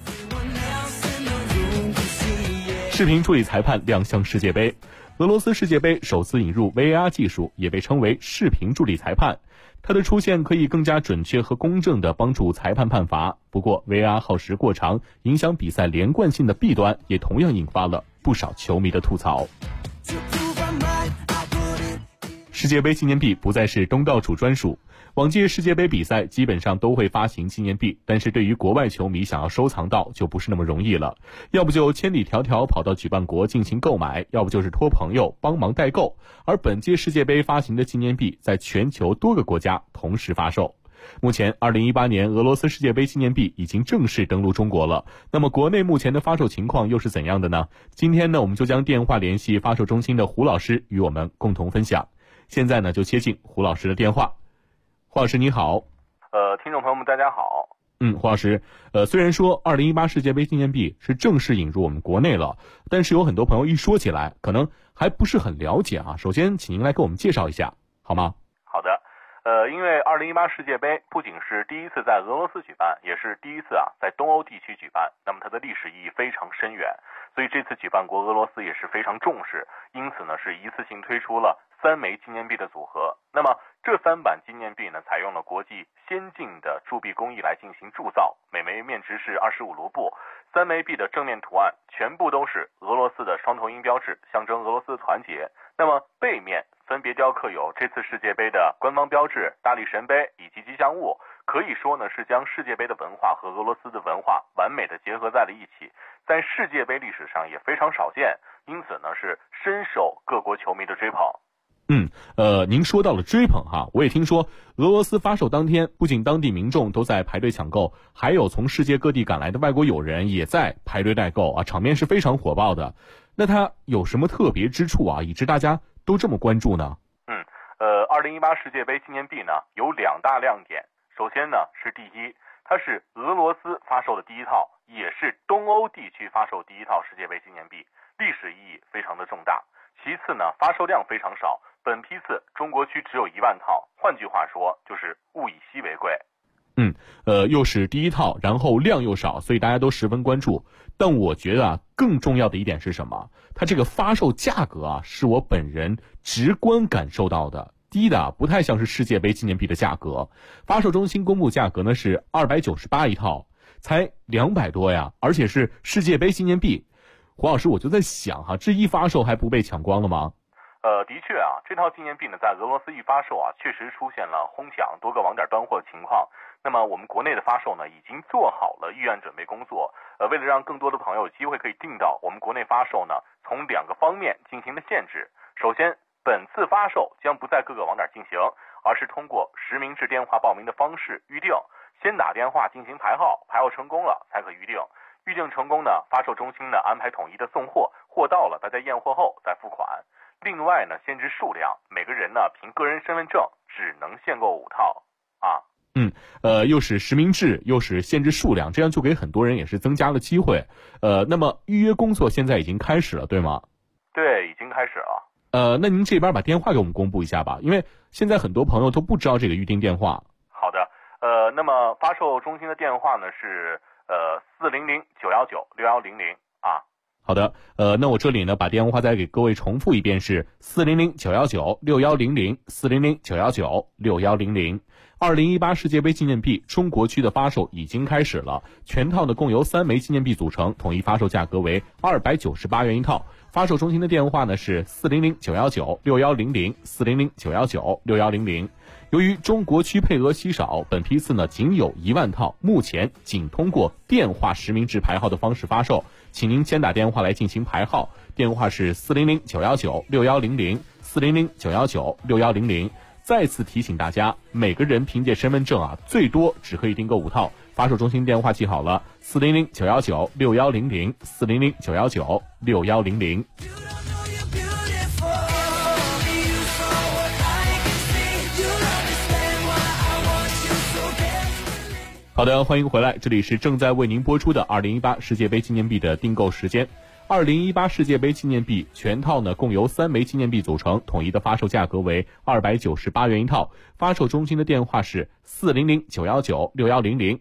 视频助理裁判亮相世界杯。俄罗斯世界杯首次引入 VAR 技术，也被称为视频助理裁判。它的出现可以更加准确和公正地帮助裁判判罚。不过 VAR 耗时过长，影响比赛连贯性的弊端也同样引发了不少球迷的吐槽。世界杯纪念币不再是东道主专属。往届世界杯比赛基本上都会发行纪念币，但是对于国外球迷想要收藏到就不是那么容易了，要不就千里迢迢跑到举办国进行购买，要不就是托朋友帮忙代购。而本届世界杯发行的纪念币在全球多个国家同时发售。目前2018年俄罗斯世界杯纪念币已经正式登陆中国了，那么国内目前的发售情况又是怎样的呢？今天呢，我们就将电话联系发售中心的胡老师与我们共同分享。现在呢，就接进胡老师的电话。胡老师你好。 听众朋友们大家好。 胡老师，虽然说2018世界杯纪念币是正式引入我们国内了，但是有很多朋友一说起来可能还不是很了解啊。首先请您来给我们介绍一下好吗？ 好的。因为2018世界杯不仅是第一次在俄罗斯举办，也是第一次在东欧地区举办，那么它的历史意义非常深远，所以这次举办国俄罗斯也是非常重视，因此呢是一次性推出了3枚纪念币的组合。那么这3版纪念币呢，采用了国际先进的铸币工艺来进行铸造，每枚面值是25卢布。3枚币的正面图案全部都是俄罗斯的双头鹰标志，象征俄罗斯的团结。那么背面分别雕刻有这次世界杯的官方标志、大力神杯以及吉祥物，可以说呢是将世界杯的文化和俄罗斯的文化完美的结合在了一起，在世界杯历史上也非常少见，因此呢是深受各国球迷的追捧。 您说到了追捧哈，我也听说俄罗斯发售当天，不仅当地民众都在排队抢购，还有从世界各地赶来的外国友人也在排队代购啊，场面是非常火爆的。那它有什么特别之处啊，以致大家都这么关注呢 ？2018世界杯纪念币呢有2大亮点。首先呢是第一，它是俄罗斯发售的第一套，也是东欧地区发售第一套世界杯纪念币，历史意义非常的重大。其次呢，发售量非常少，本批次中国区只有1万套，换句话说就是物以稀为贵。 又是第一套，然后量又少，所以大家都十分关注。但我觉得更重要的一点是什么？它这个发售价格是我本人直观感受到的，低的不太像是世界杯纪念币的价格。发售中心公布价格呢是298一套，才200多呀，而且是世界杯纪念币。胡老师，我就在想这一发售还不被抢光了吗？ 的确这套纪念币呢，在俄罗斯一发售确实出现了哄抢，多个网点断货的情况。那么我们国内的发售呢，已经做好了预案准备工作。为了让更多的朋友有机会可以订到，我们国内发售呢，从2个方面进行了限制。首先，本次发售将不在各个网点进行，而是通过实名制电话报名的方式预定，先打电话进行排号，排号成功了才可预定。 预定成功呢，发售中心呢安排统一的送货，货到了大家验货后再付款。另外呢，限制数量，每个人呢凭个人身份证只能限购5套啊。 又是实名制，又是限制数量，这样就给很多人也是增加了机会。那么预约工作现在已经开始了，对吗？ 对，已经开始了。 那您这边把电话给我们公布一下吧，因为现在很多朋友都不知道这个预定电话。 好的，那么发售中心的电话呢是400-919-6100啊。 好的，那我这里呢把电话再给各位重复一遍，是400-919-6100 400-919-6100。2018世界杯纪念币中国区的发售已经开始了，全套呢共由3枚纪念币组成，统一发售价格为298元一套。发售中心的电话呢是400-919-6100 400-919-6100。由于中国区配额稀少，本批次呢仅有1万套，目前仅通过电话实名制排号的方式发售，请您先打电话来进行排号，电话是400-919-6100 400-919-6100。再次提醒大家，每个人凭借身份证最多只可以订购5套。发售中心电话记好了，400-919-6100 400-919-6100。好的，欢迎回来，这里是正在为您播出的2018世界杯纪念币的订购时间。2018世界杯纪念币全套呢共由3枚纪念币组成，统一的发售价格为298元一套。发售中心的电话是400-919-6100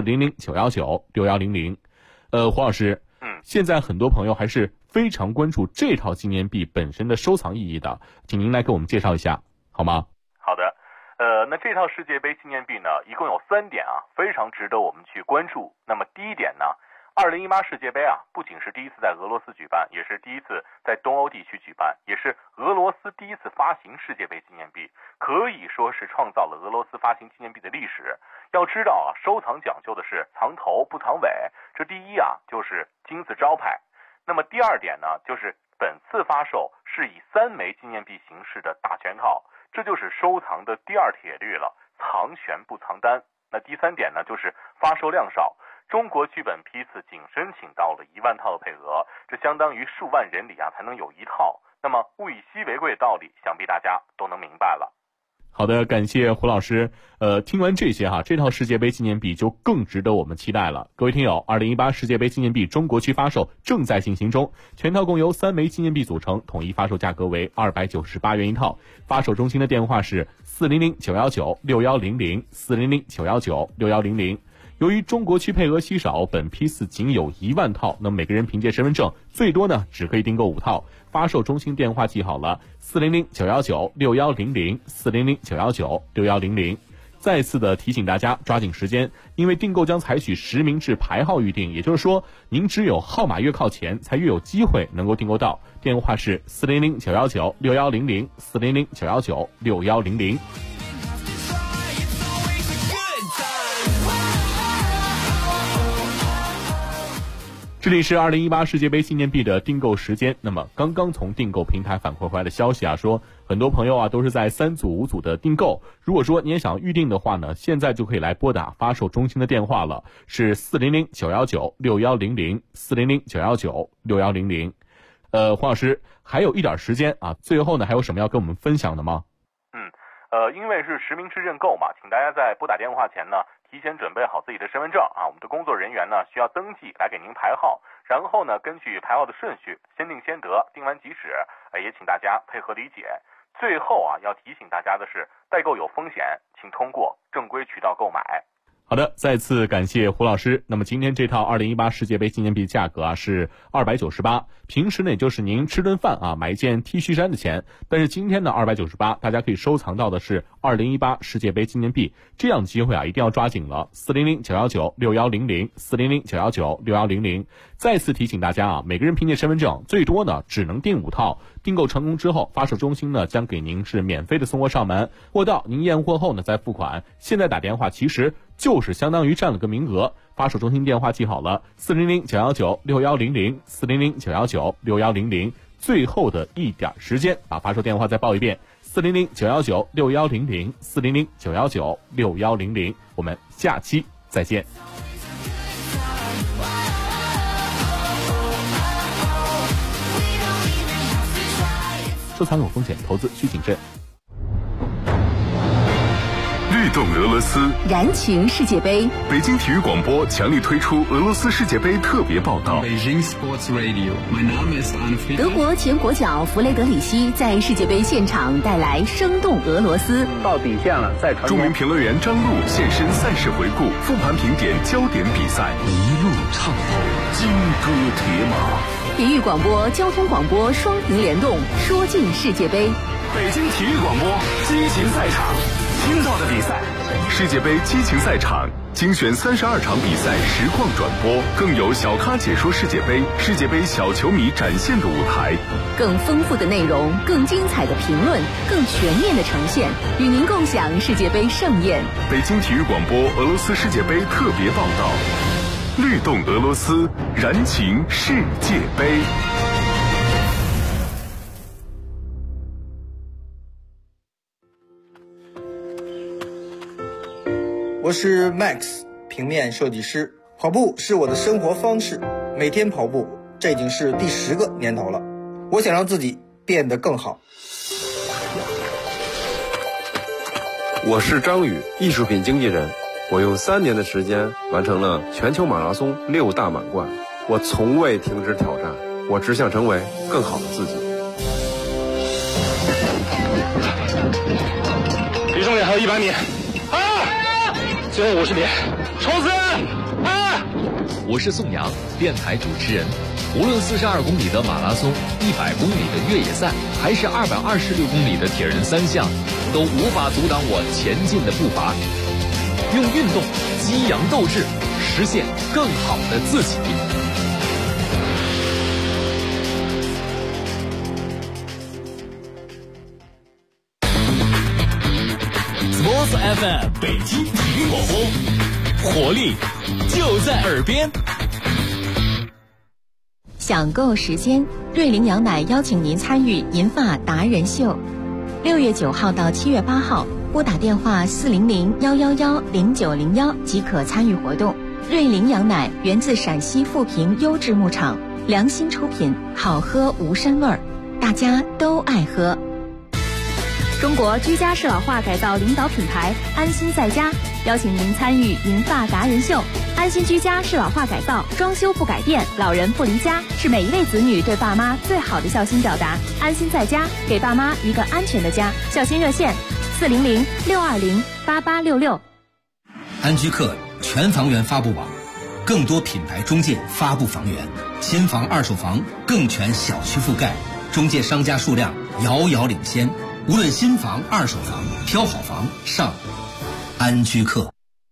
400-919-6100。黄老师，现在很多朋友还是非常关注这套纪念币本身的收藏意义的，请您来给我们介绍一下好吗？ 好的，那这套世界杯纪念币呢一共有3点非常值得我们去关注。那么第一点呢，2018世界杯不仅是第一次在俄罗斯举办，也是第一次在东欧地区举办，也是俄罗斯第一次发行世界杯纪念币，可以说是创造了俄罗斯发行纪念币的历史。要知道收藏讲究的是藏头不藏尾，这第一就是金字招牌。那么第二点呢，就是本次发售是以3枚纪念币形式的大全套，这就是收藏的第2铁律了，藏悬不藏单。那第3点呢，就是发售量少。中国区本批次仅申请到了1万套的配额，这相当于数万人里才能有1套。那么物以稀为贵的道理，想必大家都能明白了。 好的，感谢胡老师。听完这些这套世界杯纪念币就更值得我们期待了。各位听友，2018世界杯纪念币中国区发售正在进行中，全套共由3枚纪念币组成，统一发售价格为298元一套。发售中心的电话是400-919-6100 400-919-6100。由于中国区配额稀少，本批次仅有1万套，那每个人凭借身份证最多呢只可以订购5套。发售中心电话记好了，400-919-6100 400-919-6100。再次的提醒大家抓紧时间，因为订购将采取实名制排号预定，也就是说您只有号码越靠前才越有机会能够订购到。电话是400-919-6100 400-919-6100。这里是2018世界杯纪念币的订购时间。那么刚刚从订购平台反馈回来的消息说很多朋友都是在3组5组的订购。如果说你也想预定的话呢，现在就可以来拨打发售中心的电话了，是400-919-6100 400-919-6100。黄老师还有一点时间最后呢还有什么要跟我们分享的吗？ 因为是实名制认购嘛，请大家在拨打电话前呢提前准备好自己的身份证我们的工作人员呢需要登记来给您排号，然后呢根据排号的顺序先定先得，定完即止，也请大家配合理解。最后要提醒大家的是，代购有风险，请通过正规渠道购买。 好的，再次感谢胡老师。那么今天这套2018世界杯纪念币价格是298，平时呢也就是您吃顿饭买一件 T 恤衫的钱，但是今天呢298，大家可以收藏到的是2018世界杯纪念币，这样的机会一定要抓紧了。400-919-6100 400-919-6100。再次提醒大家每个人凭借身份证最多呢只能订5套，订购成功之后，发售中心呢将给您是免费的送货上门，货到您验货后呢再付款。现在打电话其实就是相当于占了个名额。发售中心电话记好了，400-919-6100 400-919-6100。最后的一点时间，把发售电话再报一遍，400-919-6100 400-919-6100。我们下期再见。 收藏有风险，投资需谨慎。 律动俄罗斯， 燃情世界杯。 北京体育广播强力推出俄罗斯世界杯特别报道。 德国前国脚弗雷德里希在世界杯现场带来生动俄罗斯。 到底线了，再传。 著名评论员张璐现身赛事回顾，复盘评点焦点比赛，一路畅跑，金戈铁马。 体育广播、交通广播双屏联动，说尽世界杯。 北京体育广播激情赛场，听到的比赛，世界杯激情赛场精选32场比赛实况转播，更有小咖解说世界杯，世界杯小球迷展现的舞台， 更丰富的内容，更精彩的评论，更全面的呈现，与您共享世界杯盛宴。 北京体育广播俄罗斯世界杯特别报道，律动俄罗斯，燃情世界杯。 我是 Max， 平面设计师。跑步是我的生活方式，每天跑步，这已经是第10个年头了。我想让自己变得更好。 我是张宇，艺术品经纪人。我用3年的时间完成了全球马拉松6大满贯。我从未停止挑战，我只想成为更好的自己。 离终点还有100米。最后50米，冲刺！ 我是宋阳，电台主持人。无论42公里的马拉松、100公里的越野赛，还是226公里的铁人3项，都无法阻挡我前进的步伐。用运动激扬斗志，实现更好的自己。 Sports FM 北京体育广播，活力就在耳边。 享购时间，瑞麟羊奶邀请您参与银发达人秀，6月9号到7月8号，拨打电话400-111-0901即可参与活动。瑞麟羊奶源自陕西富平优质牧场，良心出品，好喝无膻味儿，大家都爱喝。 中国居家适老化改造领导品牌安心在家邀请您参与银发达人秀。安心居家适老化改造，装修不改变，老人不离家，是每一位子女对爸妈最好的孝心表达。安心在家，给爸妈一个安全的家。孝心热线400-620-8866。 安居客全房源发布网，更多品牌中介发布房源，新房二手房更全小区覆盖，中介商家数量遥遥领先。无论新房、二手房，挑好房上安居客。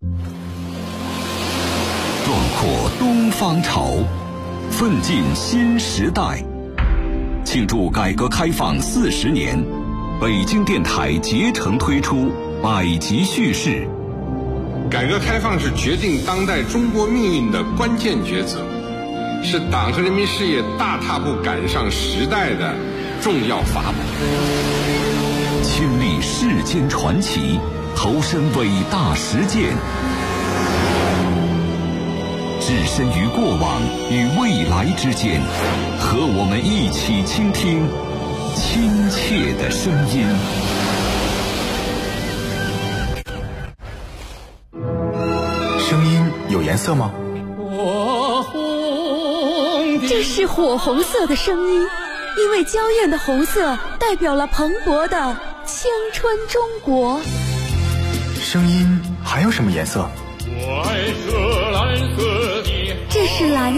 壮阔东方潮，奋进新时代。庆祝改革开放40年，北京电台竭诚推出百集叙事。 改革开放是决定当代中国命运的关键抉择，是党和人民事业大踏步赶上时代的重要法宝。 亲历世间传奇，投身伟大实践，置身于过往与未来之间，和我们一起倾听亲切的声音。 声音有颜色吗？ 这是火红色的声音，因为娇艳的红色代表了蓬勃的青春中国。 声音还有什么颜色？ 这是蓝